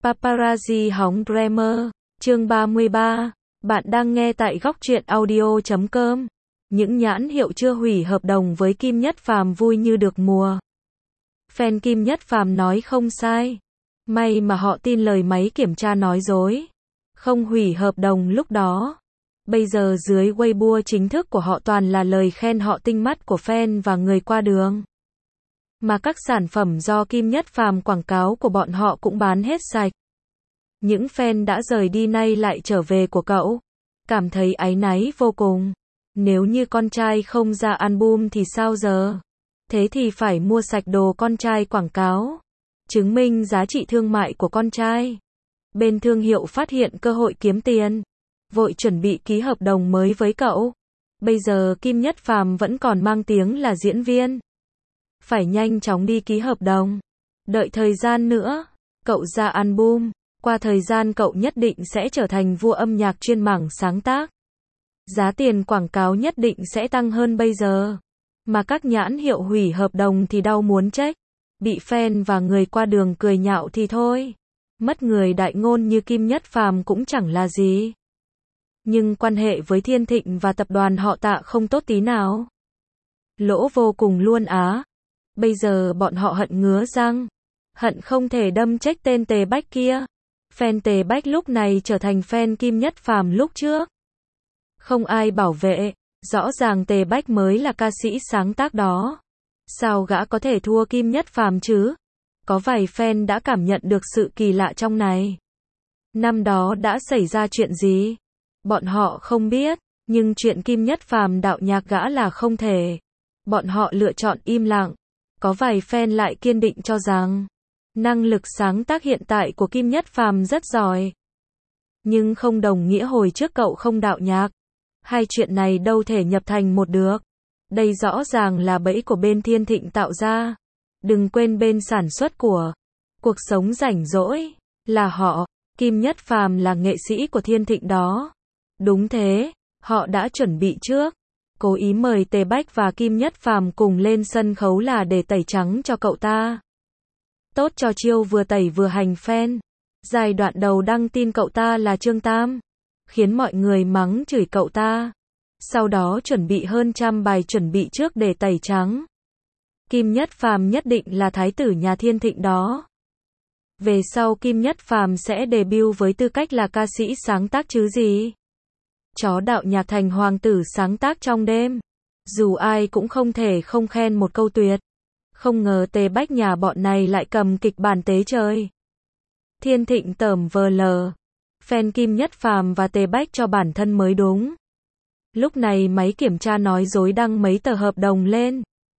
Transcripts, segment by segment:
Paparazzi hóng Bremer, chương 33, bạn đang nghe tại góc truyện audio.com. Những nhãn hiệu chưa hủy hợp đồng với Kim Nhất Phàm vui như được mùa. Fan Kim Nhất Phàm nói không sai. May mà họ tin lời máy kiểm tra nói dối. Không hủy hợp đồng lúc đó. Bây giờ dưới Weibo chính thức của họ toàn là lời khen họ tinh mắt của fan và người qua đường. Mà các sản phẩm do Kim Nhất Phàm quảng cáo của bọn họ cũng bán hết sạch. Những fan đã rời đi nay lại trở về của cậu. Cảm thấy áy náy vô cùng. Nếu như con trai không ra album thì sao giờ? Thế thì phải mua sạch đồ con trai quảng cáo. Chứng minh giá trị thương mại của con trai. Bên thương hiệu phát hiện cơ hội kiếm tiền. Vội chuẩn bị ký hợp đồng mới với cậu. Bây giờ Kim Nhất Phàm vẫn còn mang tiếng là diễn viên. Phải nhanh chóng đi ký hợp đồng. Đợi thời gian nữa. Cậu ra album. Qua thời gian cậu nhất định sẽ trở thành vua âm nhạc chuyên mảng sáng tác. Giá tiền quảng cáo nhất định sẽ tăng hơn bây giờ. Mà các nhãn hiệu hủy hợp đồng thì đau muốn chết. Bị fan và người qua đường cười nhạo thì thôi. Mất người đại ngôn như Kim Nhất Phàm cũng chẳng là gì. Nhưng quan hệ với Thiên Thịnh và tập đoàn họ Tạ không tốt tí nào. Lỗ vô cùng luôn á. Bây giờ bọn họ hận ngứa răng. Hận không thể đâm chết tên Tề Bách kia. Fan Tề Bách lúc này trở thành fan Kim Nhất Phàm lúc trước. Không ai bảo vệ, rõ ràng Tề Bách mới là ca sĩ sáng tác đó. Sao gã có thể thua Kim Nhất Phàm chứ? Có vài fan đã cảm nhận được sự kỳ lạ trong này. Năm đó đã xảy ra chuyện gì? Bọn họ không biết, nhưng chuyện Kim Nhất Phàm đạo nhạc gã là không thể. Bọn họ lựa chọn im lặng. Có vài fan lại kiên định cho rằng năng lực sáng tác hiện tại của Kim Nhất Phàm rất giỏi. Nhưng không đồng nghĩa hồi trước cậu không đạo nhạc. Hai chuyện này đâu thể nhập thành một được. Đây rõ ràng là bẫy của bên Thiên Thịnh tạo ra. Đừng quên bên sản xuất của cuộc sống rảnh rỗi là họ. Kim Nhất Phàm là nghệ sĩ của Thiên Thịnh đó. Đúng thế, họ đã chuẩn bị trước. Cố ý mời Tề Bách và Kim Nhất Phàm cùng lên sân khấu là để tẩy trắng cho cậu ta. Tốt cho chiêu vừa tẩy vừa hành fan. Giai đoạn đầu đăng tin cậu ta là Trương Tam, khiến mọi người mắng chửi cậu ta. Sau đó chuẩn bị hơn 100 bài chuẩn bị trước để tẩy trắng. Kim Nhất Phàm nhất định là thái tử nhà Thiên Thịnh đó. Về sau Kim Nhất Phàm sẽ debut với tư cách là ca sĩ sáng tác chứ gì. Chó đạo nhạc thành hoàng tử sáng tác trong đêm. Dù ai cũng không thể không khen một câu tuyệt. Không ngờ Tề Bách nhà bọn này lại cầm kịch bản tế trời. Thiên Thịnh tởm vờ lờ. Fan Kim Nhất Phàm và Tề Bách cho bản thân mới đúng. Lúc này máy kiểm tra nói dối đăng mấy tờ hợp đồng lên.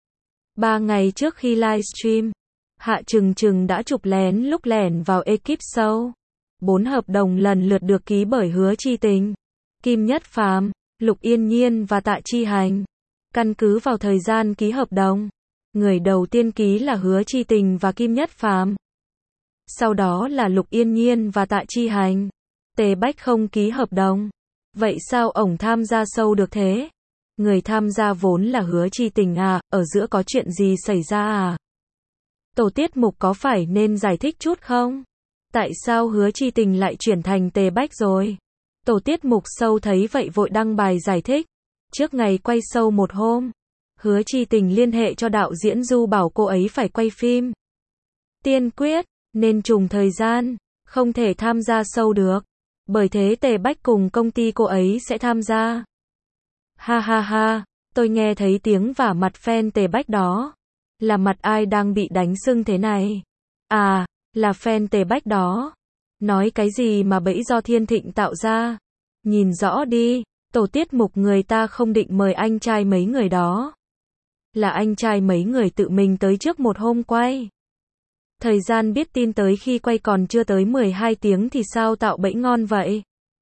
3 ngày trước khi livestream, Hạ Trừng Trừng đã chụp lén lúc lẻn vào ekip show. 4 hợp đồng lần lượt được ký bởi Hứa Chi Tình, Kim Nhất Phàm, Lục Yên Nhiên và Tạ Chi Hành. Căn cứ vào thời gian ký hợp đồng, người đầu tiên ký là Hứa Chi Tình và Kim Nhất Phàm. Sau đó là Lục Yên Nhiên và Tạ Chi Hành. Tề Bách không ký hợp đồng. Vậy sao ổng tham gia show được thế? Người tham gia vốn là Hứa Chi Tình à, ở giữa có chuyện gì xảy ra à? Tổ tiết mục có phải nên giải thích chút không? Tại sao Hứa Chi Tình lại chuyển thành Tề Bách rồi? Tổ tiết mục show thấy vậy vội đăng bài giải thích. Trước ngày quay show một hôm, Hứa Chi Tình liên hệ cho đạo diễn Du bảo cô ấy phải quay phim Tiên Quyết, nên trùng thời gian, không thể tham gia show được. Bởi thế Tề Bách cùng công ty cô ấy sẽ tham gia. Ha ha ha, tôi nghe thấy tiếng vả mặt fan Tề Bách đó. Là mặt ai đang bị đánh sưng thế này? À, là fan Tề Bách đó. Nói cái gì mà bẫy do Thiên Thịnh tạo ra? Nhìn rõ đi, tổ tiết mục người ta không định mời anh trai mấy người đó. Là anh trai mấy người tự mình tới trước một hôm quay. Thời gian biết tin tới khi quay còn chưa tới 12 tiếng thì sao tạo bẫy ngon vậy?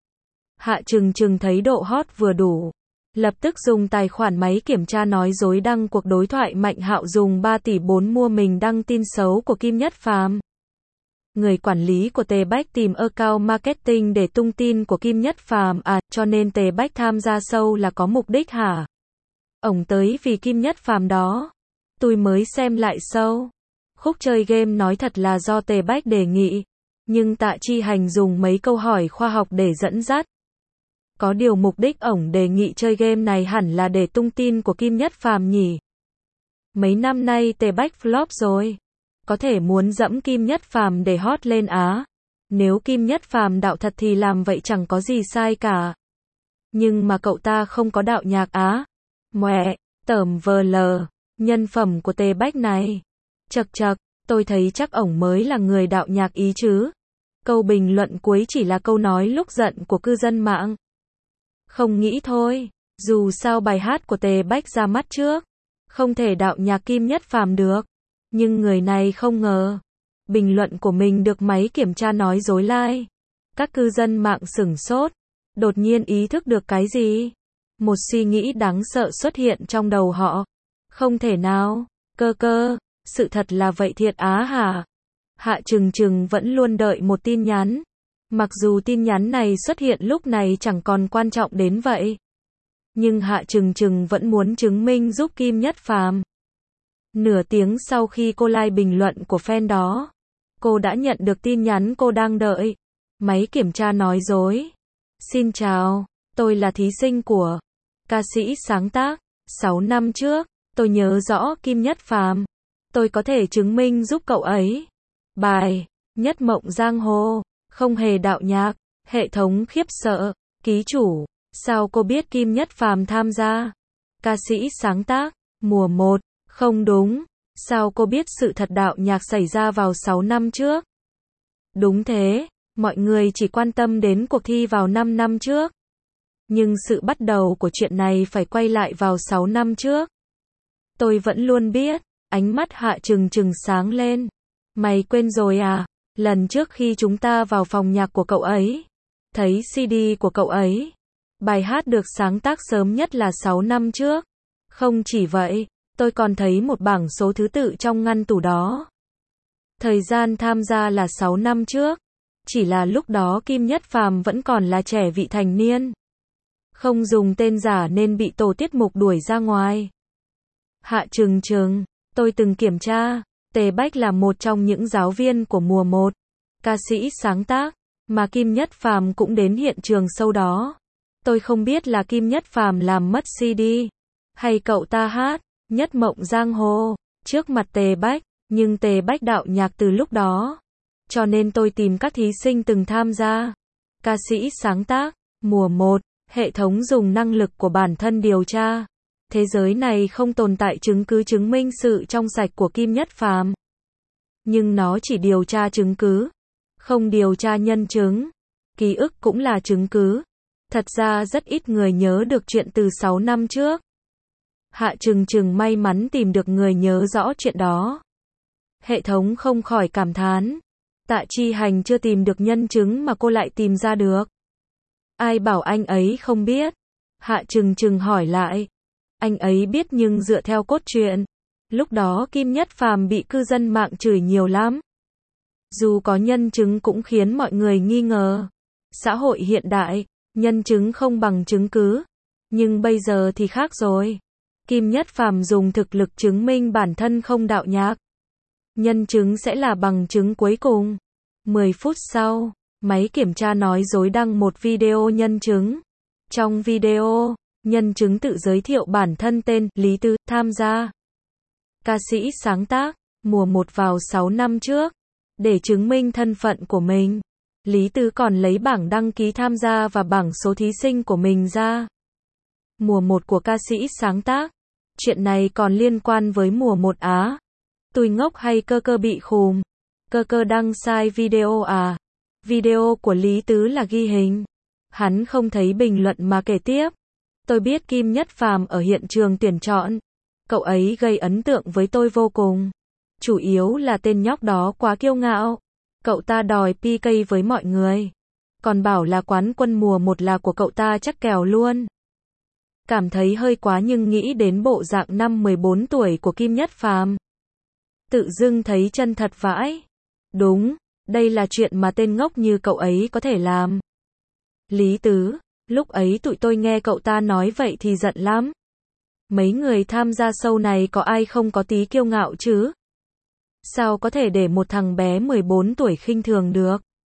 Hạ Trừng Trừng thấy độ hot vừa đủ. Lập tức dùng tài khoản máy kiểm tra nói dối đăng cuộc đối thoại Mạnh Hạo dùng 3 tỷ 4 mua mình đăng tin xấu của Kim Nhất Phàm. Người quản lý của Tề Bách tìm account marketing để tung tin của Kim Nhất Phàm à, cho nên Tề Bách tham gia show là có mục đích hả? Ổng tới vì Kim Nhất Phàm đó. Tôi mới xem lại show. Khúc chơi game nói thật là do Tề Bách đề nghị. Nhưng Tạ Chi Hành dùng mấy câu hỏi khoa học để dẫn dắt. Có điều mục đích ổng đề nghị chơi game này hẳn là để tung tin của Kim Nhất Phàm nhỉ. Mấy năm nay Tề Bách flop rồi. Có thể muốn dẫm Kim Nhất Phàm để hot lên á. Nếu Kim Nhất Phàm đạo thật thì làm vậy chẳng có gì sai cả. Nhưng mà cậu ta không có đạo nhạc á. Mẹ, tởm vờ lờ, nhân phẩm của Tề Bách này. Chậc chậc, tôi thấy chắc ổng mới là người đạo nhạc ý chứ. Câu bình luận cuối chỉ là câu nói lúc giận của cư dân mạng. Không nghĩ thôi, dù sao bài hát của Tề Bách ra mắt trước, không thể đạo nhạc Kim Nhất Phàm được. Nhưng người này không ngờ, bình luận của mình được máy kiểm tra nói dối like. Các cư dân mạng sửng sốt, đột nhiên ý thức được cái gì? Một suy nghĩ đáng sợ xuất hiện trong đầu họ. Không thể nào, cơ, sự thật là vậy thiệt á hả? Hạ Trừng Trừng vẫn luôn đợi một tin nhắn. Mặc dù tin nhắn này xuất hiện lúc này chẳng còn quan trọng đến vậy. Nhưng Hạ Trừng Trừng vẫn muốn chứng minh giúp Kim Nhất Phàm. Nửa tiếng sau khi cô like bình luận của fan đó, cô đã nhận được tin nhắn cô đang đợi. Máy kiểm tra nói dối. Xin chào, tôi là thí sinh của ca sĩ sáng tác. 6 năm trước, tôi nhớ rõ Kim Nhất Phàm. Tôi có thể chứng minh giúp cậu ấy. Bài, Nhất Mộng Giang Hồ, không hề đạo nhạc. Hệ thống khiếp sợ. Ký chủ, sao cô biết Kim Nhất Phàm tham gia? Ca sĩ sáng tác, mùa 1. Không đúng. Sao cô biết sự thật đạo nhạc xảy ra vào 6 năm trước? Đúng thế, mọi người chỉ quan tâm đến cuộc thi vào 5 năm trước. Nhưng sự bắt đầu của chuyện này phải quay lại vào 6 năm trước. Tôi vẫn luôn biết. Ánh mắt Hạ Trừng Trừng sáng lên. Mày quên rồi à? Lần trước khi chúng ta vào phòng nhạc của cậu ấy, thấy CD của cậu ấy. Bài hát được sáng tác sớm nhất là 6 năm trước. Không chỉ vậy, tôi còn thấy một bảng số thứ tự trong ngăn tủ đó. Thời gian tham gia là 6 năm trước. Chỉ là lúc đó Kim Nhất Phàm vẫn còn là trẻ vị thành niên. Không dùng tên giả nên bị tổ tiết mục đuổi ra ngoài. Hạ Trừng Trừng, tôi từng kiểm tra, Tề Bách là một trong những giáo viên của mùa 1, ca sĩ sáng tác, mà Kim Nhất Phàm cũng đến hiện trường show đó. Tôi không biết là Kim Nhất Phàm làm mất CD, hay cậu ta hát Nhất Mộng Giang Hồ trước mặt Tề Bách, nhưng Tề Bách đạo nhạc từ lúc đó. Cho nên tôi tìm các thí sinh từng tham gia. Ca sĩ sáng tác, mùa 1, hệ thống dùng năng lực của bản thân điều tra. Thế giới này không tồn tại chứng cứ chứng minh sự trong sạch của Kim Nhất Phàm. Nhưng nó chỉ điều tra chứng cứ, không điều tra nhân chứng. Ký ức cũng là chứng cứ. Thật ra rất ít người nhớ được chuyện từ 6 năm trước. Hạ Trừng Trừng may mắn tìm được người nhớ rõ chuyện đó. Hệ thống không khỏi cảm thán. Tạ Chi Hành chưa tìm được nhân chứng mà cô lại tìm ra được. Ai bảo anh ấy không biết? Hạ Trừng Trừng hỏi lại. Anh ấy biết nhưng dựa theo cốt truyện. Lúc đó Kim Nhất Phàm bị cư dân mạng chửi nhiều lắm. Dù có nhân chứng cũng khiến mọi người nghi ngờ. Xã hội hiện đại, nhân chứng không bằng chứng cứ. Nhưng bây giờ thì khác rồi. Kim Nhất Phàm dùng thực lực chứng minh bản thân không đạo nhạc. Nhân chứng sẽ là bằng chứng cuối cùng. 10 phút sau, máy kiểm tra nói dối đăng một video nhân chứng. Trong video, nhân chứng tự giới thiệu bản thân tên Lý Tứ, tham gia. Ca sĩ sáng tác, mùa 1 vào 6 năm trước. Để chứng minh thân phận của mình, Lý Tứ còn lấy bảng đăng ký tham gia và bảng số thí sinh của mình ra. Mùa 1 của ca sĩ sáng tác. Chuyện này còn liên quan với mùa 1 á. Tôi ngốc hay cơ bị khùng? Cơ đăng sai video à? Video của Lý Tứ là ghi hình. Hắn không thấy bình luận mà kể tiếp. Tôi biết Kim Nhất Phàm ở hiện trường tuyển chọn. Cậu ấy gây ấn tượng với tôi vô cùng. Chủ yếu là tên nhóc đó quá kiêu ngạo. Cậu ta đòi PK với mọi người. Còn bảo là quán quân mùa 1 là của cậu ta chắc kèo luôn. Cảm thấy hơi quá nhưng nghĩ đến bộ dạng năm 14 tuổi của Kim Nhất Phàm. Tự dưng thấy chân thật vãi. Đúng, đây là chuyện mà tên ngốc như cậu ấy có thể làm. Lý Tứ, lúc ấy tụi tôi nghe cậu ta nói vậy thì giận lắm. Mấy người tham gia show này có ai không có tí kiêu ngạo chứ? Sao có thể để một thằng bé 14 tuổi khinh thường được?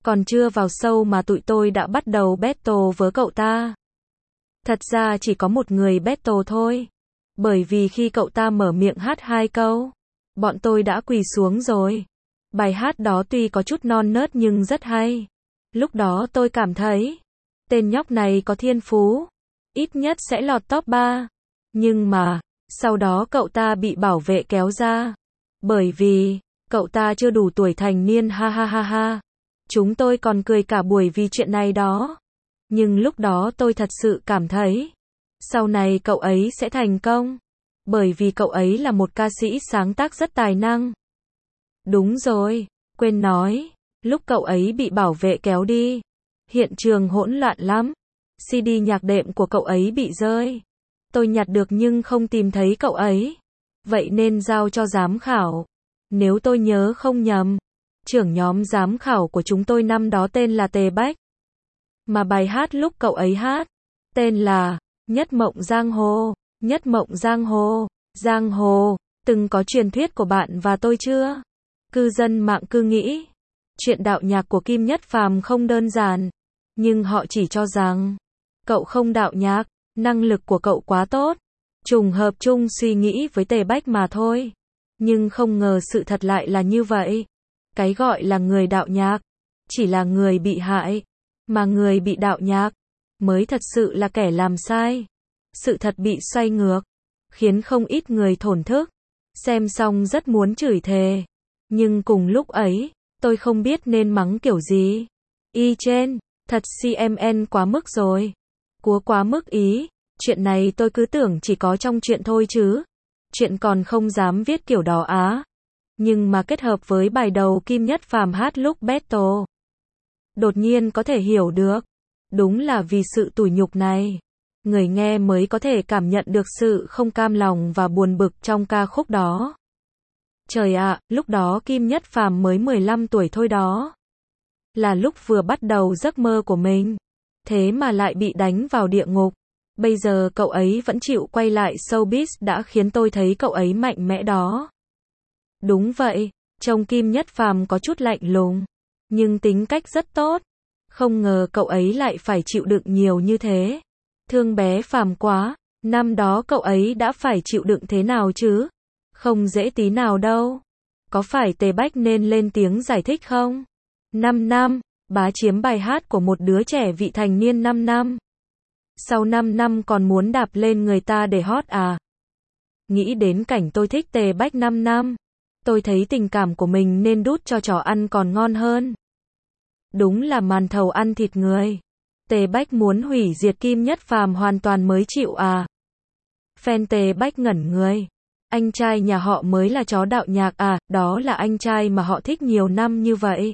Còn chưa vào sâu mà tụi tôi đã bắt đầu battle với cậu ta. Thật ra chỉ có một người battle thôi. Bởi vì khi cậu ta mở miệng hát 2 câu, bọn tôi đã quỳ xuống rồi. Bài hát đó tuy có chút non nớt nhưng rất hay. Lúc đó tôi cảm thấy, tên nhóc này có thiên phú, ít nhất sẽ lọt top 3. Nhưng mà, sau đó cậu ta bị bảo vệ kéo ra. Bởi vì, cậu ta chưa đủ tuổi thành niên ha ha ha ha. Chúng tôi còn cười cả buổi vì chuyện này đó. Nhưng lúc đó tôi thật sự cảm thấy, sau này cậu ấy sẽ thành công. Bởi vì cậu ấy là một ca sĩ sáng tác rất tài năng. Đúng rồi, quên nói, lúc cậu ấy bị bảo vệ kéo đi, hiện trường hỗn loạn lắm. CD nhạc đệm của cậu ấy bị rơi. Tôi nhặt được nhưng không tìm thấy cậu ấy. Vậy nên giao cho giám khảo. Nếu tôi nhớ không nhầm, trưởng nhóm giám khảo của chúng tôi năm đó tên là Tề Bách. Mà bài hát lúc cậu ấy hát, tên là Nhất Mộng Giang Hồ. Nhất Mộng Giang Hồ. Giang Hồ, từng có truyền thuyết của bạn và tôi chưa? Cư dân mạng cứ nghĩ, chuyện đạo nhạc của Kim Nhất Phàm không đơn giản. Nhưng họ chỉ cho rằng, cậu không đạo nhạc, năng lực của cậu quá tốt. Trùng hợp chung suy nghĩ với Tề Bách mà thôi. Nhưng không ngờ sự thật lại là như vậy. Cái gọi là người đạo nhạc, chỉ là người bị hại. Mà người bị đạo nhạc, mới thật sự là kẻ làm sai. Sự thật bị xoay ngược, khiến không ít người thổn thức. Xem xong rất muốn chửi thề. Nhưng cùng lúc ấy, tôi không biết nên mắng kiểu gì. Y trên, thật CMN quá mức rồi. Quá mức ý. Chuyện này tôi cứ tưởng chỉ có trong chuyện thôi chứ. Chuyện còn không dám viết kiểu đó á. Nhưng mà kết hợp với bài đầu Kim Nhất Phàm hát lúc battle, đột nhiên có thể hiểu được. Đúng là vì sự tủi nhục này, người nghe mới có thể cảm nhận được sự không cam lòng và buồn bực trong ca khúc đó. Trời ạ, lúc đó Kim Nhất Phàm mới 15 tuổi thôi đó. Là lúc vừa bắt đầu giấc mơ của mình. Thế mà lại bị đánh vào địa ngục. Bây giờ cậu ấy vẫn chịu quay lại showbiz đã khiến tôi thấy cậu ấy mạnh mẽ đó. Đúng vậy, trông Kim Nhất Phàm có chút lạnh lùng, nhưng tính cách rất tốt. Không ngờ cậu ấy lại phải chịu đựng nhiều như thế. Thương bé Phàm quá, năm đó cậu ấy đã phải chịu đựng thế nào chứ? Không dễ tí nào đâu. Có phải Tề Bách nên lên tiếng giải thích không? 5 năm, bá chiếm bài hát của một đứa trẻ vị thành niên 5 năm. Sau 5 năm còn muốn đạp lên người ta để hot à? Nghĩ đến cảnh tôi thích Tề Bách 5 năm. Tôi thấy tình cảm của mình nên đút cho chó ăn còn ngon hơn. Đúng là màn thầu ăn thịt người. Tề Bách muốn hủy diệt Kim Nhất Phàm hoàn toàn mới chịu à? Fan Tề Bách ngẩn người. Anh trai nhà họ mới là chó đạo nhạc à? Đó là anh trai mà họ thích nhiều năm như vậy.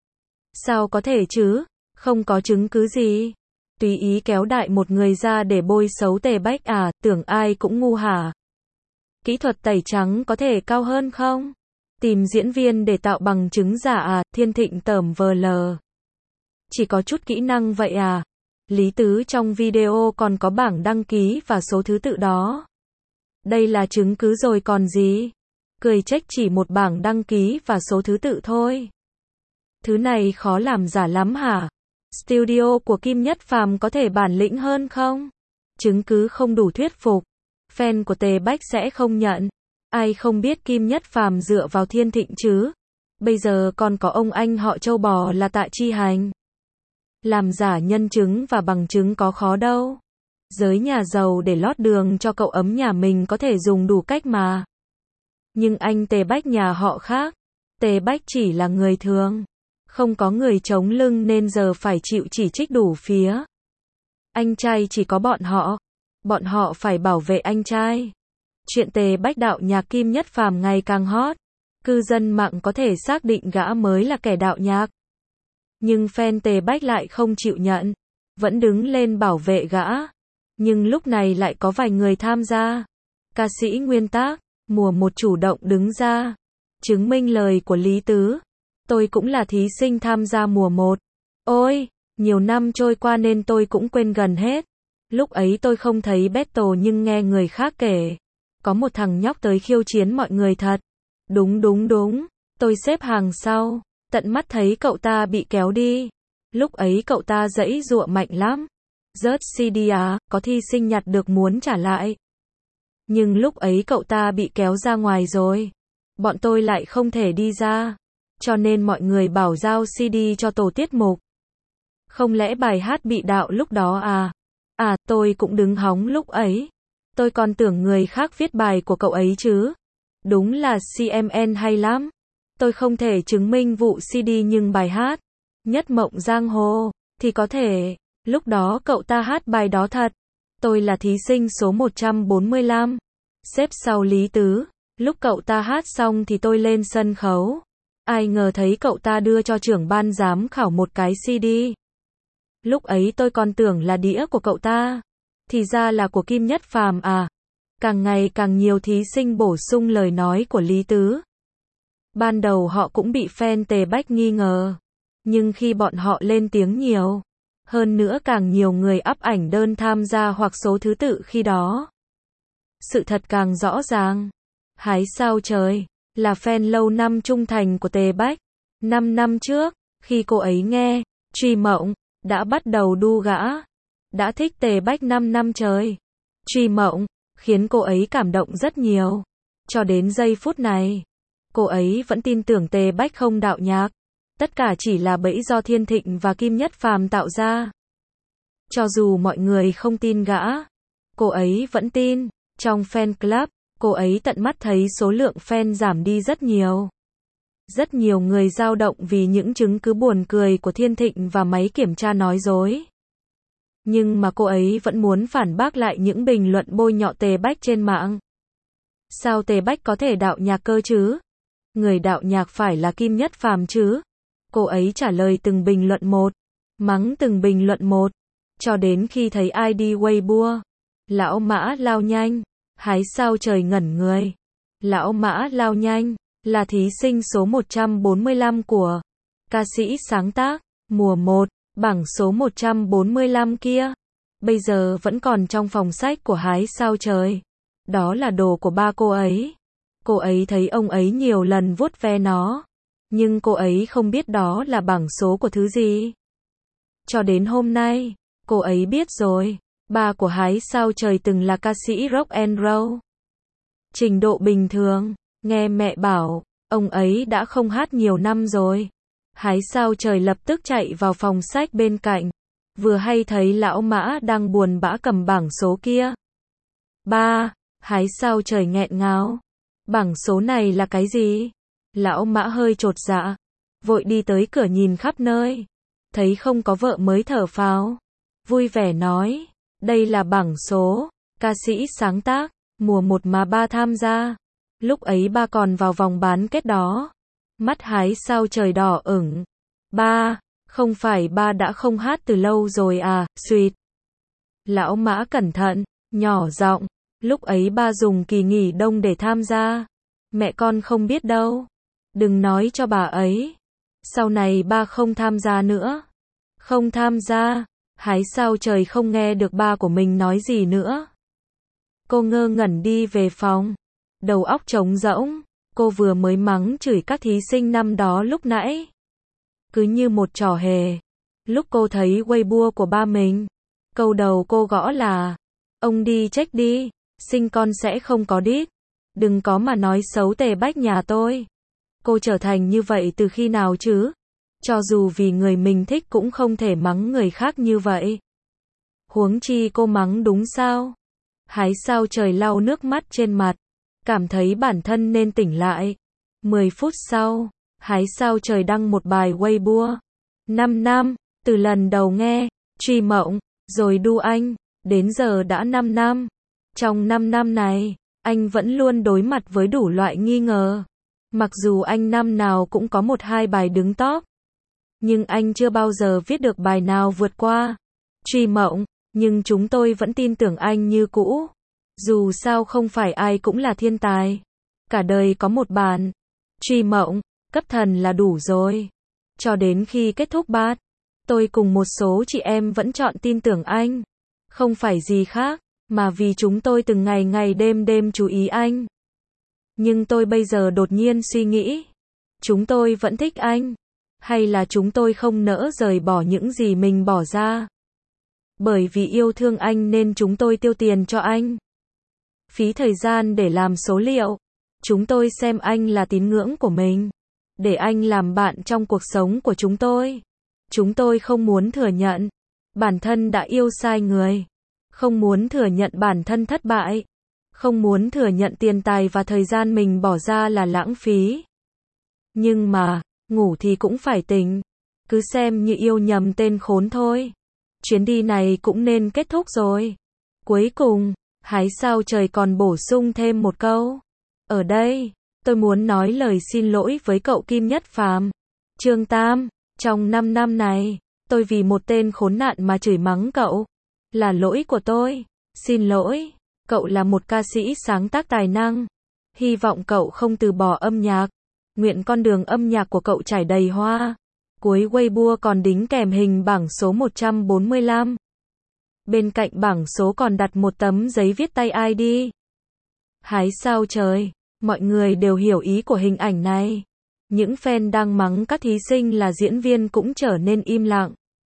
Sao có thể chứ? Không có chứng cứ gì. Tùy ý kéo đại một người ra để bôi xấu Tề Bách à? Tưởng ai cũng ngu hả? Kỹ thuật tẩy trắng có thể cao hơn không? Tìm diễn viên để tạo bằng chứng giả à? Thiên Thịnh tởm vờ lờ. Chỉ có chút kỹ năng vậy à? Lý Tứ trong video còn có bảng đăng ký và số thứ tự đó. Đây là chứng cứ rồi còn gì? Cười trách chỉ một bảng đăng ký và số thứ tự thôi. Thứ này khó làm giả lắm hả? Studio của Kim Nhất Phàm có thể bản lĩnh hơn không? Chứng cứ không đủ thuyết phục. Fan của Tề Bách sẽ không nhận. Ai không biết Kim Nhất Phàm dựa vào Thiên Thịnh chứ? Bây giờ còn có ông anh họ châu bò là Tạ Chi Hành. Làm giả nhân chứng và bằng chứng có khó đâu. Giới nhà giàu để lót đường cho cậu ấm nhà mình có thể dùng đủ cách mà. Nhưng anh Tề Bách nhà họ khác. Tề Bách chỉ là người thường. Không có người chống lưng nên giờ phải chịu chỉ trích đủ phía. Anh trai chỉ có bọn họ. Bọn họ phải bảo vệ anh trai. Chuyện Tề Bách đạo nhạc Kim Nhất Phàm ngày càng hot. Cư dân mạng có thể xác định gã mới là kẻ đạo nhạc. Nhưng fan Tề Bách lại không chịu nhận. Vẫn đứng lên bảo vệ gã. Nhưng lúc này lại có vài người tham gia. Ca sĩ Nguyên Tác, mùa 1 chủ động đứng ra. Chứng minh lời của Lý Tứ. Tôi cũng là thí sinh tham gia mùa 1. Ôi, nhiều năm trôi qua nên tôi cũng quên gần hết. Lúc ấy tôi không thấy battle nhưng nghe người khác kể. Có một thằng nhóc tới khiêu chiến mọi người thật. Đúng. Tôi xếp hàng sau. Tận mắt thấy cậu ta bị kéo đi. Lúc ấy cậu ta giãy giụa mạnh lắm. Rớt CD à, có thi sinh nhặt được muốn trả lại. Nhưng lúc ấy cậu ta bị kéo ra ngoài rồi. Bọn tôi lại không thể đi ra. Cho nên mọi người bảo giao CD cho tổ tiết mục. Không lẽ bài hát bị đạo lúc đó à? À, tôi cũng đứng hóng lúc ấy. Tôi còn tưởng người khác viết bài của cậu ấy chứ. Đúng là CMN hay lắm. Tôi không thể chứng minh vụ CD nhưng bài hát Nhất Mộng Giang Hồ thì có thể. Lúc đó cậu ta hát bài đó thật. Tôi là thí sinh số 145. Xếp sau Lý Tứ. Lúc cậu ta hát xong thì tôi lên sân khấu. Ai ngờ thấy cậu ta đưa cho trưởng ban giám khảo một cái CD. Lúc ấy tôi còn tưởng là đĩa của cậu ta. Thì ra là của Kim Nhất Phàm à. Càng ngày càng nhiều thí sinh bổ sung lời nói của Lý Tứ. Ban đầu họ cũng bị fan Tề Bách nghi ngờ. Nhưng khi bọn họ lên tiếng nhiều, hơn nữa càng nhiều người up ảnh đơn tham gia hoặc số thứ tự khi đó. Sự thật càng rõ ràng. Hái Sao Trời là fan lâu năm trung thành của Tề Bách. 5 năm trước, khi cô ấy nghe Truy Mộng, đã bắt đầu đu gã. Đã thích Tề Bách 5 năm trời. Truy Mộng khiến cô ấy cảm động rất nhiều. Cho đến giây phút này, cô ấy vẫn tin tưởng Tề Bách không đạo nhạc. Tất cả chỉ là bẫy do Thiên Thịnh và Kim Nhất Phàm tạo ra. Cho dù mọi người không tin gã, cô ấy vẫn tin. Trong fan club, cô ấy tận mắt thấy số lượng fan giảm đi rất nhiều. Rất nhiều người dao động vì những chứng cứ buồn cười của Thiên Thịnh và máy kiểm tra nói dối. Nhưng mà cô ấy vẫn muốn phản bác lại những bình luận bôi nhọ Tề Bách trên mạng. Sao Tề Bách có thể đạo nhạc cơ chứ? Người đạo nhạc phải là Kim Nhất Phàm chứ? Cô ấy trả lời từng bình luận một, mắng từng bình luận một, cho đến khi thấy ID Weibo. Lão Mã Lao Nhanh, Hái Sao Trời ngẩn người. Lão Mã Lao Nhanh là thí sinh số 145 của ca sĩ sáng tác mùa 1, bảng số 145 kia. Bây giờ vẫn còn trong phòng sách của Hái Sao Trời. Đó là đồ của ba cô ấy. Cô ấy thấy ông ấy nhiều lần vuốt ve nó. Nhưng cô ấy không biết đó là bảng số của thứ gì. Cho đến hôm nay, cô ấy biết rồi. Ba của Hái Sao Trời từng là ca sĩ rock and roll. Trình độ bình thường. Nghe mẹ bảo, ông ấy đã không hát nhiều năm rồi. Hái Sao Trời lập tức chạy vào phòng sách bên cạnh. Vừa hay thấy lão Mã đang buồn bã cầm bảng số kia. Ba, Hái Sao Trời nghẹn ngào. Bảng số này là cái gì? Lão Mã hơi chột dạ. Vội đi tới cửa nhìn khắp nơi. Thấy không có vợ mới thở phào. Vui vẻ nói. Đây là bảng số. Ca sĩ sáng tác. Mùa 1 mà ba tham gia. Lúc ấy ba còn vào vòng bán kết đó. Mắt Hái Sao Trời đỏ ửng. Ba, không phải ba đã không hát từ lâu rồi à, suýt. Lão Mã cẩn thận, nhỏ giọng. Lúc ấy ba dùng kỳ nghỉ đông để tham gia. Mẹ con không biết đâu. Đừng nói cho bà ấy. Sau này ba không tham gia nữa. Không tham gia. Hái Sao Trời không nghe được ba của mình nói gì nữa. Cô ngơ ngẩn đi về phòng. Đầu óc trống rỗng. Cô vừa mới mắng chửi các thí sinh năm đó lúc nãy. Cứ như một trò hề. Lúc cô thấy Weibo của ba mình, câu đầu cô gõ là: ông đi check đi, sinh con sẽ không có đít. Đừng có mà nói xấu Tề Bách nhà tôi. Cô trở thành như vậy từ khi nào chứ? Cho dù vì người mình thích cũng không thể mắng người khác như vậy. Huống chi cô mắng đúng sao? Hái Sao Trời lau nước mắt trên mặt. Cảm thấy bản thân nên tỉnh lại. 10 phút sau, Hái Sao Trời đăng một bài Weibo. 5 năm, từ lần đầu nghe, Truy Mộng, rồi đu anh, đến giờ đã 5 năm. Trong 5 năm này, anh vẫn luôn đối mặt với đủ loại nghi ngờ. Mặc dù anh năm nào cũng có 1-2 bài đứng top. Nhưng anh chưa bao giờ viết được bài nào vượt qua Truy Mộng. Nhưng chúng tôi vẫn tin tưởng anh như cũ. Dù sao không phải ai cũng là thiên tài. Cả đời có một bản Truy Mộng, cấp thần là đủ rồi. Cho đến khi kết thúc bát, tôi cùng một số chị em vẫn chọn tin tưởng anh. Không phải gì khác, mà vì chúng tôi từng ngày đêm chú ý anh. Nhưng tôi bây giờ đột nhiên suy nghĩ, chúng tôi vẫn thích anh. Hay là chúng tôi không nỡ rời bỏ những gì mình bỏ ra? Bởi vì yêu thương anh nên chúng tôi tiêu tiền cho anh. Phí thời gian để làm số liệu. Chúng tôi xem anh là tín ngưỡng của mình. Để anh làm bạn trong cuộc sống của chúng tôi. Chúng tôi không muốn thừa nhận bản thân đã yêu sai người. Không muốn thừa nhận bản thân thất bại. Không muốn thừa nhận tiền tài và thời gian mình bỏ ra là lãng phí. Nhưng mà, ngủ thì cũng phải tỉnh. Cứ xem như yêu nhầm tên khốn thôi. Chuyến đi này cũng nên kết thúc rồi. Cuối cùng, Hái Sao Trời còn bổ sung thêm một câu. Ở đây, tôi muốn nói lời xin lỗi với cậu Kim Nhất Phàm. Trương Tam, trong 5 năm này, tôi vì một tên khốn nạn mà chửi mắng cậu. Là lỗi của tôi. Xin lỗi. Cậu là một ca sĩ sáng tác tài năng. Hy vọng cậu không từ bỏ âm nhạc. Nguyện con đường âm nhạc của cậu trải đầy hoa. Cuối Weibo còn đính kèm hình bảng số 145. Bên cạnh bảng số còn đặt một tấm giấy viết tay ID. Hái Sao Trời. Mọi người đều hiểu ý của hình ảnh này. Những fan đang mắng các thí sinh là diễn viên cũng trở nên im lặng.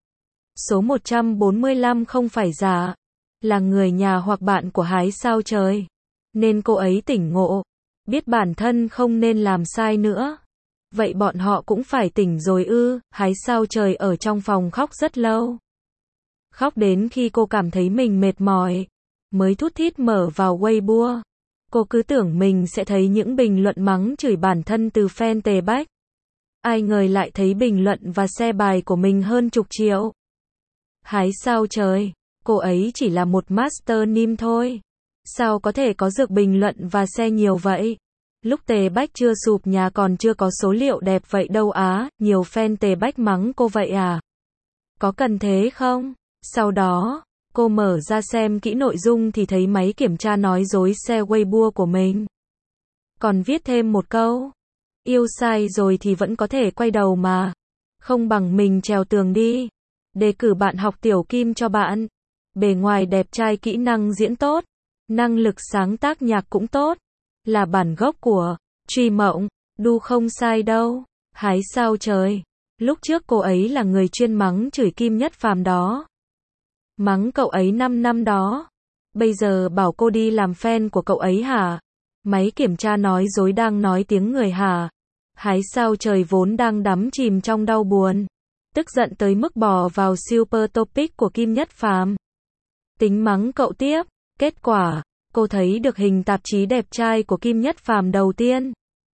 Số 145 không phải giả. Là người nhà hoặc bạn của Hái Sao Trời. Nên cô ấy tỉnh ngộ. Biết bản thân không nên làm sai nữa. Vậy bọn họ cũng phải tỉnh rồi ư? Hái Sao Trời ở trong phòng khóc rất lâu. Khóc đến khi cô cảm thấy mình mệt mỏi. Mới thút thít mở vào Weibo. Cô cứ tưởng mình sẽ thấy những bình luận mắng chửi bản thân từ fan Tề Bách. Ai ngờ lại thấy bình luận và share bài của mình hơn chục triệu. Hái Sao Trời. Cô ấy chỉ là một master nim thôi. Sao có thể có dược bình luận và share nhiều vậy? Lúc Tề Bách chưa sụp nhà còn chưa có số liệu đẹp vậy đâu á, nhiều fan Tề Bách mắng cô vậy à? Có cần thế không? Sau đó, cô mở ra xem kỹ nội dung thì thấy máy kiểm tra nói dối share Weibo của mình. Còn viết thêm một câu. Yêu sai rồi thì vẫn có thể quay đầu mà. Không bằng mình trèo tường đi. Đề cử bạn học Tiểu Kim cho bạn. Bề ngoài đẹp trai, kỹ năng diễn tốt. Năng lực sáng tác nhạc cũng tốt. Là bản gốc của Truy Mộng. Đu không sai đâu. Hái Sao Trời. Lúc trước cô ấy là người chuyên mắng chửi Kim Nhất Phàm đó. Mắng cậu ấy 5 năm đó. Bây giờ bảo cô đi làm fan của cậu ấy hả? Máy kiểm tra nói dối đang nói tiếng người hả? Hái Sao Trời vốn đang đắm chìm trong đau buồn. Tức giận tới mức bỏ vào super topic của Kim Nhất Phàm. Tính mắng cậu tiếp. Kết quả, cô thấy được hình tạp chí đẹp trai của Kim Nhất Phàm đầu tiên.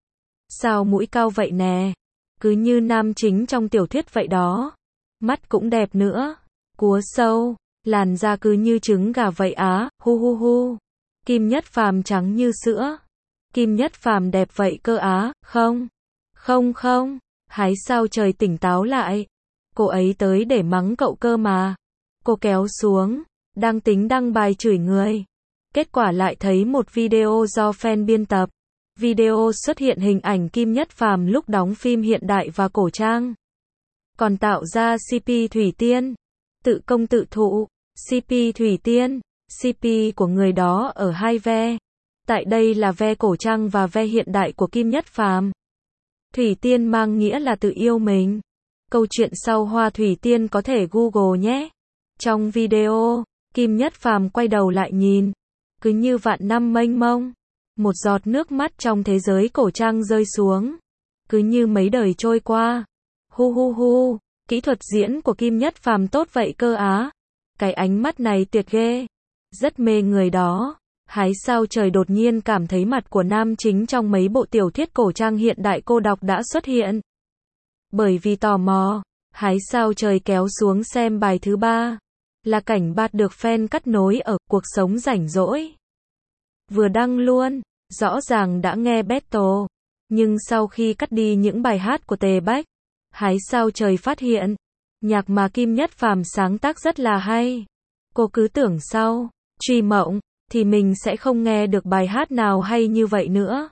Sao mũi cao vậy nè? Cứ như nam chính trong tiểu thuyết vậy đó. Mắt cũng đẹp nữa. Cúa sâu. Làn da cứ như trứng gà vậy á. Hu hu hu. Kim Nhất Phàm trắng như sữa. Kim Nhất Phàm đẹp vậy cơ á. Không. Không không. Hái Sao Trời tỉnh táo lại. Cô ấy tới để mắng cậu cơ mà. Cô kéo xuống. Đang tính đăng bài chửi người. Kết quả lại thấy một video do fan biên tập. Video xuất hiện hình ảnh Kim Nhất Phàm lúc đóng phim hiện đại và cổ trang. Còn tạo ra CP Thủy Tiên. Tự công tự thụ. CP Thủy Tiên. CP của người đó ở hai ve. Tại đây là ve cổ trang và ve hiện đại của Kim Nhất Phàm. Thủy Tiên mang nghĩa là tự yêu mình. Câu chuyện sau hoa Thủy Tiên có thể Google nhé. Trong video, Kim Nhất Phàm quay đầu lại nhìn. Cứ như vạn năm mênh mông. Một giọt nước mắt trong thế giới cổ trang rơi xuống. Cứ như mấy đời trôi qua. Hu hu hu. Kỹ thuật diễn của Kim Nhất Phàm tốt vậy cơ á. Cái ánh mắt này tuyệt ghê. Rất mê người đó. Hái Sao Trời đột nhiên cảm thấy mặt của nam chính trong mấy bộ tiểu thuyết cổ trang hiện đại cô đọc đã xuất hiện. Bởi vì tò mò, Hái Sao Trời kéo xuống xem bài thứ 3. Là cảnh bạt được fan cắt nối ở cuộc sống rảnh rỗi. Vừa đăng luôn, rõ ràng đã nghe battle. Nhưng sau khi cắt đi những bài hát của Tề Bách, Hái Sao Trời phát hiện, nhạc mà Kim Nhất Phàm sáng tác rất là hay. Cô cứ tưởng sau Truy Mộng thì mình sẽ không nghe được bài hát nào hay như vậy nữa.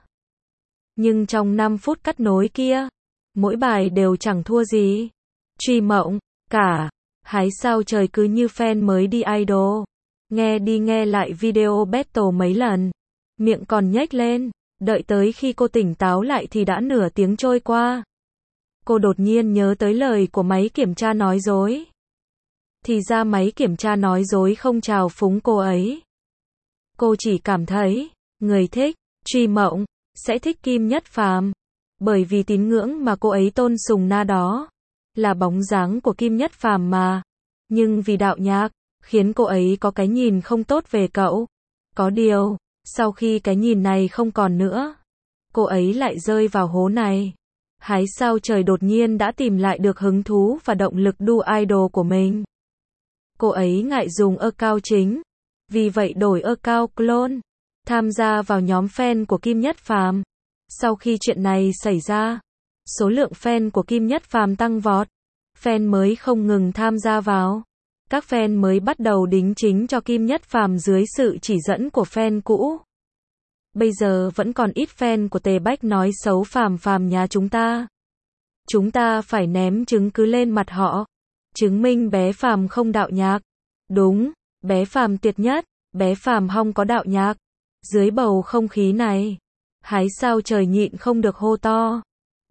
Nhưng trong 5 phút cắt nối kia, mỗi bài đều chẳng thua gì Truy Mộng cả. Hái Sao Trời cứ như fan mới đi idol. Nghe đi nghe lại video battle mấy lần. Miệng còn nhếch lên. Đợi tới khi cô tỉnh táo lại thì đã nửa tiếng trôi qua. Cô đột nhiên nhớ tới lời của máy kiểm tra nói dối. Thì ra máy kiểm tra nói dối không trào phúng cô ấy. Cô chỉ cảm thấy, người thích truy mộng sẽ thích Kim Nhất Phàm, bởi vì tín ngưỡng mà cô ấy tôn sùng na đó là bóng dáng của Kim Nhất Phàm mà. Nhưng vì đạo nhạc khiến cô ấy có cái nhìn không tốt về cậu. Có điều, sau khi cái nhìn này không còn nữa, cô ấy lại rơi vào hố này. Hái sao trời đột nhiên đã tìm lại được hứng thú và động lực đu idol của mình. Cô ấy ngại dùng account chính, vì vậy đổi account clone, tham gia vào nhóm fan của Kim Nhất Phàm. Sau khi chuyện này xảy ra, số lượng fan của Kim Nhất Phàm tăng vọt, fan mới không ngừng tham gia vào. Các fan mới bắt đầu đính chính cho Kim Nhất Phàm dưới sự chỉ dẫn của fan cũ. Bây giờ vẫn còn ít fan của Tề Bách nói xấu Phàm Phàm nhà chúng ta. Chúng ta phải ném chứng cứ lên mặt họ, chứng minh bé Phàm không đạo nhạc. Đúng, bé Phàm tuyệt nhất, bé Phàm không có đạo nhạc. Dưới bầu không khí này, hái sao trời nhịn không được hô to.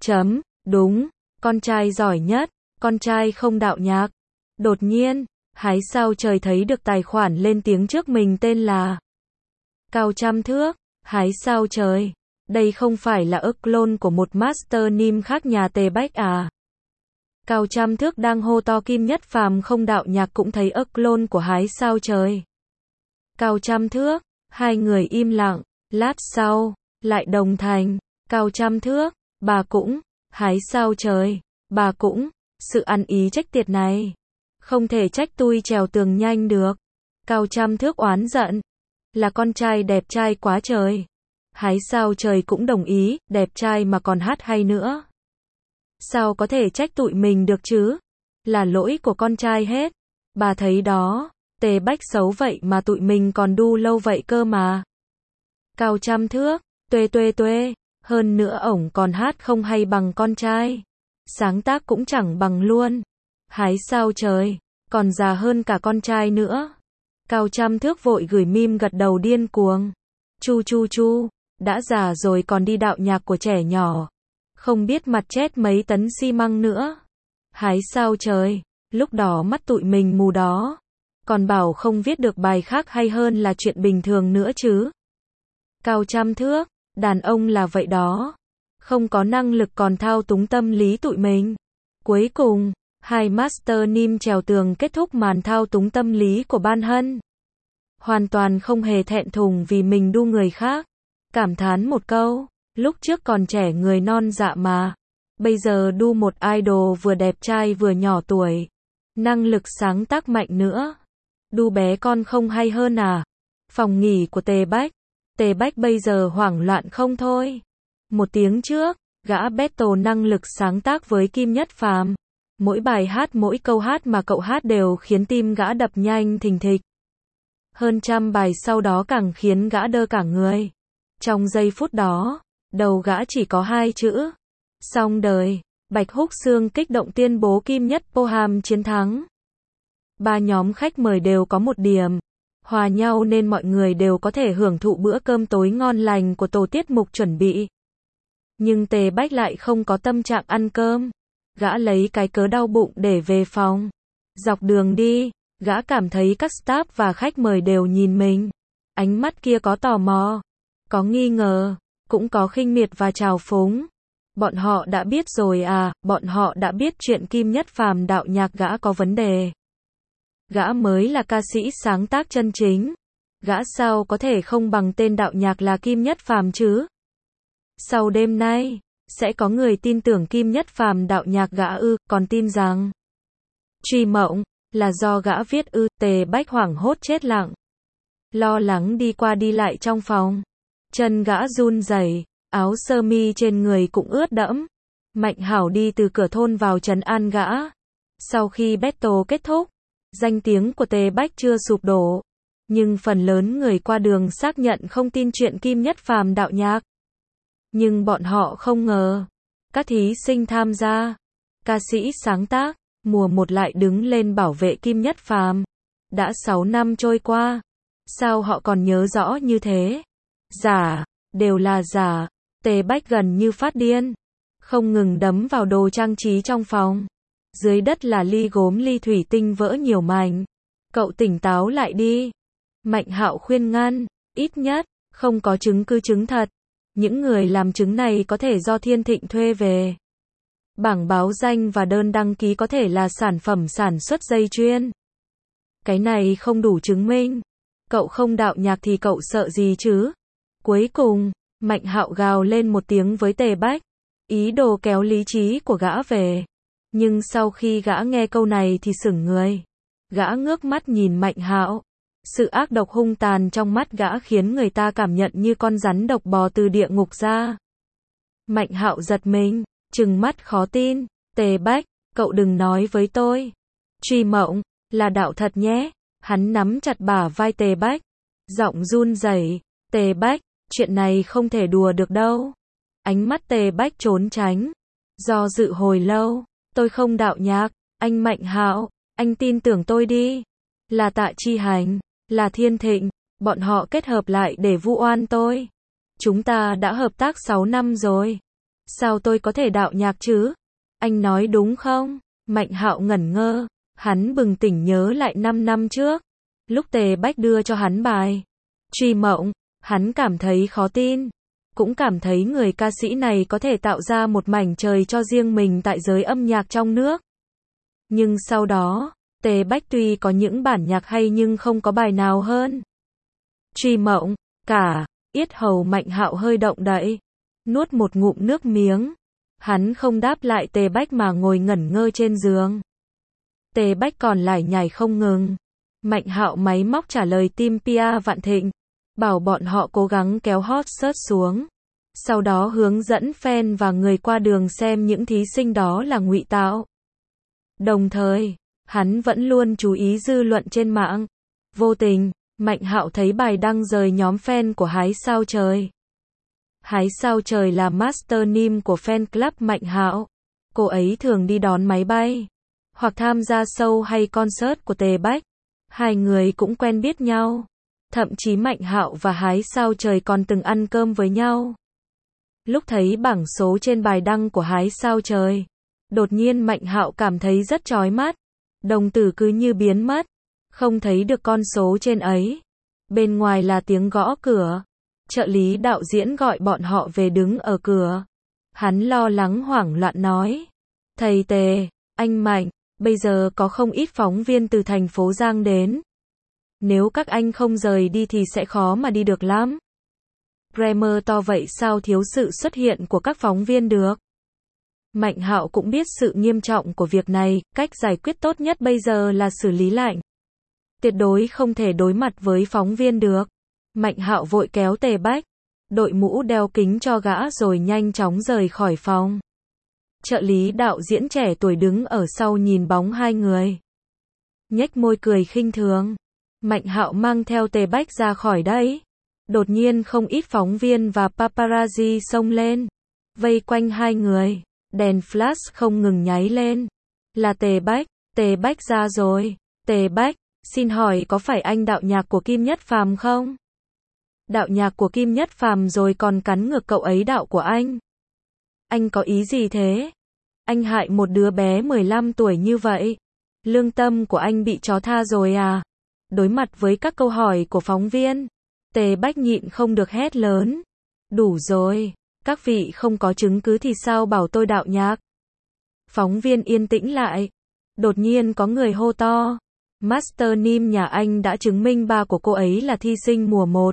Đúng, con trai giỏi nhất, con trai không đạo nhạc. Đột nhiên, hái sao trời thấy được tài khoản lên tiếng trước mình tên là Cao Trăm Thước. Hái sao trời, đây không phải là clone của một master nim khác nhà Tề Bách à? Cao Trăm Thước đang hô to Kim Nhất Phàm không đạo nhạc cũng thấy clone của hái sao trời. Cao Trăm Thước, hai người im lặng, lát sau, lại đồng thành. Cao Trăm Thước, bà cũng, hái sao trời, bà cũng, sự ăn ý trách tiệt này. Không thể trách tui trèo tường nhanh được. Cao Trăm Thước oán giận. Là con trai đẹp trai quá trời. Hái sao trời cũng đồng ý, đẹp trai mà còn hát hay nữa. Sao có thể trách tụi mình được chứ? Là lỗi của con trai hết. Bà thấy đó, Tề Bách xấu vậy mà tụi mình còn đu lâu vậy cơ mà. Cao Trăm Thước, tuê. Hơn nữa ổng còn hát không hay bằng con trai. Sáng tác cũng chẳng bằng luôn. Hái sao trời, còn già hơn cả con trai nữa. Cao Trăm Thước vội gửi meme gật đầu điên cuồng. Chu, đã già rồi còn đi đạo nhạc của trẻ nhỏ. Không biết mặt chết mấy tấn xi măng nữa. Hái sao trời, lúc đó mắt tụi mình mù đó. Còn bảo không viết được bài khác hay hơn là chuyện bình thường nữa chứ. Cao Trăm Thước, đàn ông là vậy đó. Không có năng lực còn thao túng tâm lý tụi mình. Cuối cùng, hai master nim trèo tường kết thúc màn thao túng tâm lý của Ban Hân. Hoàn toàn không hề thẹn thùng vì mình đu người khác. Cảm thán một câu, lúc trước còn trẻ người non dạ mà. Bây giờ đu một idol vừa đẹp trai vừa nhỏ tuổi. Năng lực sáng tác mạnh nữa. Đu bé con không hay hơn à? Phòng nghỉ của Tề Bách. Tề Bách bây giờ hoảng loạn không thôi. Một tiếng trước, gã battle năng lực sáng tác với Kim Nhất Phàm. Mỗi bài hát mỗi câu hát mà cậu hát đều khiến tim gã đập nhanh thình thịch. Hơn trăm bài sau đó càng khiến gã đơ cả người. Trong giây phút đó, đầu gã chỉ có hai chữ. Xong đời. Bạch Húc Xương kích động tuyên bố Kim Nhất Poham chiến thắng. Ba nhóm khách mời đều có một điểm. Hòa nhau nên mọi người đều có thể hưởng thụ bữa cơm tối ngon lành của tổ tiết mục chuẩn bị. Nhưng Tề Bách lại không có tâm trạng ăn cơm. Gã lấy cái cớ đau bụng để về phòng. Dọc đường đi, gã cảm thấy các staff và khách mời đều nhìn mình. Ánh mắt kia có tò mò, có nghi ngờ, cũng có khinh miệt và trào phúng. Bọn họ đã biết rồi à, bọn họ đã biết chuyện Kim Nhất Phàm đạo nhạc gã có vấn đề. Gã mới là ca sĩ sáng tác chân chính. Gã sao có thể không bằng tên đạo nhạc là Kim Nhất Phàm chứ? Sau đêm nay, sẽ có người tin tưởng Kim Nhất Phàm đạo nhạc gã còn tin rằng truy mộng là do gã viết Tề Bách hoảng hốt chết lặng. Lo lắng đi qua đi lại trong phòng. Chân gã run rẩy, áo sơ mi trên người cũng ướt đẫm. Mạnh Hảo đi từ cửa thôn vào trấn an gã. Sau khi battle kết thúc, danh tiếng của Tề Bách chưa sụp đổ. Nhưng phần lớn người qua đường xác nhận không tin chuyện Kim Nhất Phàm đạo nhạc. Nhưng bọn họ không ngờ, các thí sinh tham gia, ca sĩ sáng tác, mùa 1 lại đứng lên bảo vệ Kim Nhất Phàm. Đã 6 năm trôi qua, sao họ còn nhớ rõ như thế? Giả, đều là giả. Tề Bách gần như phát điên. không ngừng đấm vào đồ trang trí trong phòng. Dưới đất là ly gốm ly thủy tinh vỡ nhiều mảnh. Cậu tỉnh táo lại đi. Mạnh Hạo khuyên ngăn, ít nhất, không có chứng cứ chứng thật. Những người làm chứng này có thể do Thiên Thịnh thuê về. Bảng báo danh và đơn đăng ký có thể là sản phẩm sản xuất dây chuyền. Cái này không đủ chứng minh. Cậu không đạo nhạc thì cậu sợ gì chứ? Cuối cùng, Mạnh Hạo gào lên một tiếng với Tề Bách, ý đồ kéo lý trí của gã về. Nhưng sau khi gã nghe câu này thì sững người. Gã ngước mắt nhìn Mạnh Hạo. Sự ác độc hung tàn trong mắt gã khiến người ta cảm nhận như con rắn độc bò từ địa ngục ra. Mạnh Hạo giật mình, trừng mắt khó tin. Tề Bách, cậu đừng nói với tôi. Truy Mộng, là đạo thật nhé. Hắn nắm chặt bả vai Tề Bách. Giọng run rẩy. Tề Bách, chuyện này không thể đùa được đâu. Ánh mắt Tề Bách trốn tránh. Do dự hồi lâu. Tôi không đạo nhạc. Anh Mạnh Hạo, anh tin tưởng tôi đi. Là Tạ Chi Hành, là Thiên Thịnh, bọn họ kết hợp lại để vu oan tôi. Chúng ta đã hợp tác 6 năm rồi. Sao tôi có thể đạo nhạc chứ? Anh nói đúng không? Mạnh Hạo ngẩn ngơ. Hắn bừng tỉnh nhớ lại 5 năm trước. Lúc Tề Bách đưa cho hắn bài Truy Mộng, hắn cảm thấy khó tin. Cũng cảm thấy người ca sĩ này có thể tạo ra một mảnh trời cho riêng mình tại giới âm nhạc trong nước. Nhưng sau đó, Tề Bách tuy có những bản nhạc hay nhưng không có bài nào hơn Truy Mộng cả. Yết hầu Mạnh Hạo hơi động đậy. Nuốt một ngụm nước miếng. Hắn không đáp lại Tề Bách mà ngồi ngẩn ngơ trên giường. Tề Bách còn lải nhải không ngừng. Mạnh Hạo máy móc trả lời team Pia Vạn Thịnh. Bảo bọn họ cố gắng kéo hot search xuống. Sau đó hướng dẫn fan và người qua đường xem những thí sinh đó là ngụy tạo. Đồng thời, hắn vẫn luôn chú ý dư luận trên mạng. Vô tình, Mạnh Hạo thấy bài đăng rời nhóm fan của Hái Sao Trời. Hái Sao Trời là master name của fan club Mạnh Hạo. Cô ấy thường đi đón máy bay, hoặc tham gia show hay concert của Tề Bách. Hai người cũng quen biết nhau. Thậm chí Mạnh Hạo và Hái Sao Trời còn từng ăn cơm với nhau. Lúc thấy bảng số trên bài đăng của Hái Sao Trời, đột nhiên Mạnh Hạo cảm thấy rất chói mắt. Đồng tử cứ như biến mất. Không thấy được con số trên ấy. Bên ngoài là tiếng gõ cửa. Trợ lý đạo diễn gọi bọn họ về đứng ở cửa. Hắn lo lắng hoảng loạn nói. Thầy Tề, anh Mạnh, bây giờ có không ít phóng viên từ thành phố Giang đến. Nếu các anh không rời đi thì sẽ khó mà đi được lắm. Bremer to vậy sao thiếu sự xuất hiện của các phóng viên được? Mạnh Hạo cũng biết sự nghiêm trọng của việc này, cách giải quyết tốt nhất bây giờ là xử lý lạnh. Tuyệt đối không thể đối mặt với phóng viên được. Mạnh Hạo vội kéo Tề Bách, đội mũ đeo kính cho gã rồi nhanh chóng rời khỏi phòng. Trợ lý đạo diễn trẻ tuổi đứng ở sau nhìn bóng hai người. Nhếch môi cười khinh thường. Mạnh Hạo mang theo Tề Bách ra khỏi đấy. Đột nhiên không ít phóng viên và paparazzi xông lên. Vây quanh hai người. Đèn flash không ngừng nháy lên. Là Tề Bách ra rồi. Tề Bách, xin hỏi có phải anh đạo nhạc của Kim Nhất Phàm không? Đạo nhạc của Kim Nhất Phàm rồi còn cắn ngược cậu ấy đạo của anh. Anh có ý gì thế? Anh hại một đứa bé 15 tuổi như vậy. Lương tâm của anh bị chó tha rồi à? Đối mặt với các câu hỏi của phóng viên, Tề Bách nhịn không được hét lớn. Đủ rồi, các vị không có chứng cứ thì sao bảo tôi đạo nhạc? Phóng viên yên tĩnh lại. Đột nhiên có người hô to. Master Nim nhà anh đã chứng minh ba của cô ấy là thi sinh mùa 1.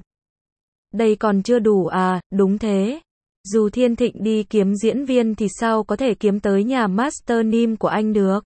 Đây còn chưa đủ à? Đúng thế. Dù Thiên Thịnh đi kiếm diễn viên thì sao có thể kiếm tới nhà Master Nim của anh được?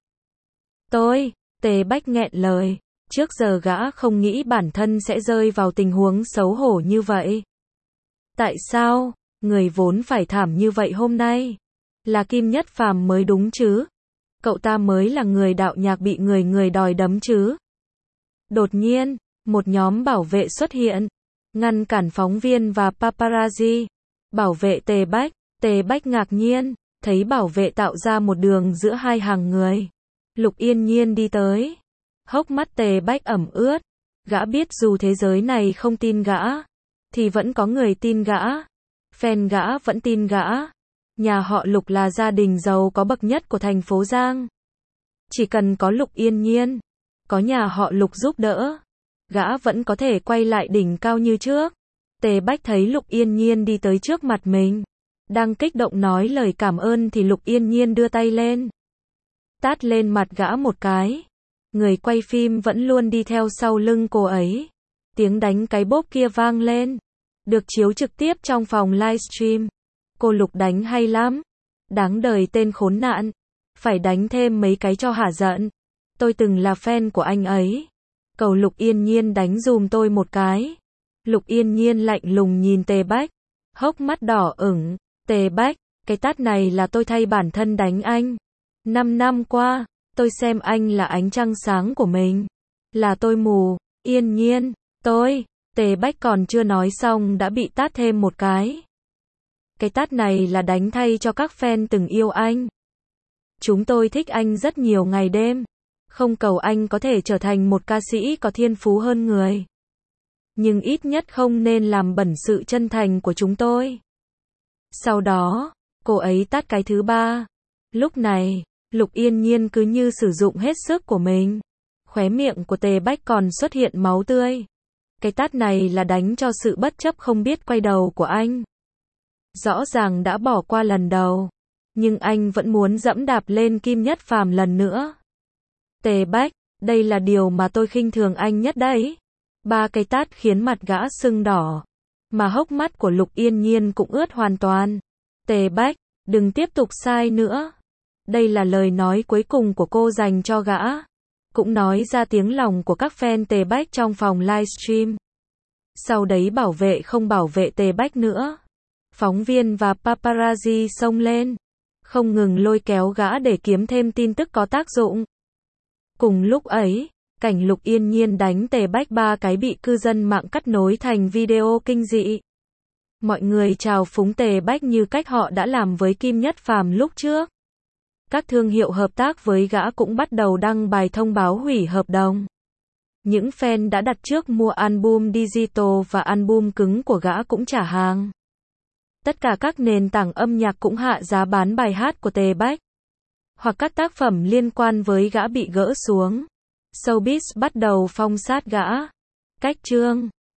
Tề Bách nghẹn lời. Trước giờ gã không nghĩ bản thân sẽ rơi vào tình huống xấu hổ như vậy. Tại sao? Người vốn phải thảm như vậy hôm nay. Là Kim Nhất Phàm mới đúng chứ? Cậu ta mới là người đạo nhạc bị người đòi đấm chứ? Đột nhiên, một nhóm bảo vệ xuất hiện. Ngăn cản phóng viên và paparazzi. Bảo vệ Tề Bách. Tề Bách ngạc nhiên. Thấy bảo vệ tạo ra một đường giữa hai hàng người. Lục Yên Nhiên đi tới. Hốc mắt Tề Bách ẩm ướt. Gã biết dù thế giới này không tin gã, thì vẫn có người tin gã. Fan gã vẫn tin gã. Nhà họ Lục là gia đình giàu có bậc nhất của thành phố Giang. Chỉ cần có Lục Yên Nhiên, có nhà họ Lục giúp đỡ, gã vẫn có thể quay lại đỉnh cao như trước. Tề Bách thấy Lục Yên Nhiên đi tới trước mặt mình, đang kích động nói lời cảm ơn thì Lục Yên Nhiên đưa tay lên, tát lên mặt gã một cái. Người quay phim vẫn luôn đi theo sau lưng cô ấy. Tiếng đánh cái bốp kia vang lên, được chiếu trực tiếp trong phòng livestream. Cô Lục đánh hay lắm, đáng đời tên khốn nạn, phải đánh thêm mấy cái cho hả giận. Tôi từng là fan của anh ấy, cầu Lục Yên Nhiên đánh dùm tôi một cái. Lục Yên Nhiên lạnh lùng nhìn Tề Bách, hốc mắt đỏ ửng. Tề Bách, cái tát này là tôi thay bản thân đánh anh. 5 năm qua, tôi xem anh là ánh trăng sáng của mình. Là tôi mù, Yên Nhiên, Tề Bách còn chưa nói xong đã bị tát thêm một cái. Cái tát này là đánh thay cho các fan từng yêu anh. Chúng tôi thích anh rất nhiều ngày đêm, không cầu anh có thể trở thành một ca sĩ có thiên phú hơn người, nhưng ít nhất không nên làm bẩn sự chân thành của chúng tôi. Sau đó, cô ấy tát cái thứ ba. Lúc này, Lục Yên Nhiên cứ như sử dụng hết sức của mình. Khóe miệng của Tề Bách còn xuất hiện máu tươi. Cái tát này là đánh cho sự bất chấp không biết quay đầu của anh. Rõ ràng đã bỏ qua lần đầu, nhưng anh vẫn muốn dẫm đạp lên Kim Nhất Phàm lần nữa. Tề Bách, đây là điều mà tôi khinh thường anh nhất đấy. 3 cái tát khiến mặt gã sưng đỏ, mà hốc mắt của Lục Yên Nhiên cũng ướt hoàn toàn. Tề Bách, đừng tiếp tục sai nữa. Đây là lời nói cuối cùng của cô dành cho gã. Cũng nói ra tiếng lòng của các fan Tề Bách trong phòng livestream. Sau đấy bảo vệ không bảo vệ Tề Bách nữa. Phóng viên và paparazzi xông lên, không ngừng lôi kéo gã để kiếm thêm tin tức có tác dụng. Cùng lúc ấy, cảnh Lục Yên Nhiên đánh Tề Bách 3 cái bị cư dân mạng cắt nối thành video kinh dị. Mọi người chào phúng Tề Bách như cách họ đã làm với Kim Nhất Phàm lúc trước. Các thương hiệu hợp tác với gã cũng bắt đầu đăng bài thông báo hủy hợp đồng. Những fan đã đặt trước mua album digital và album cứng của gã cũng trả hàng. Tất cả các nền tảng âm nhạc cũng hạ giá bán bài hát của Tề Bách, hoặc các tác phẩm liên quan với gã bị gỡ xuống. Showbiz bắt đầu phong sát gã. Cách chương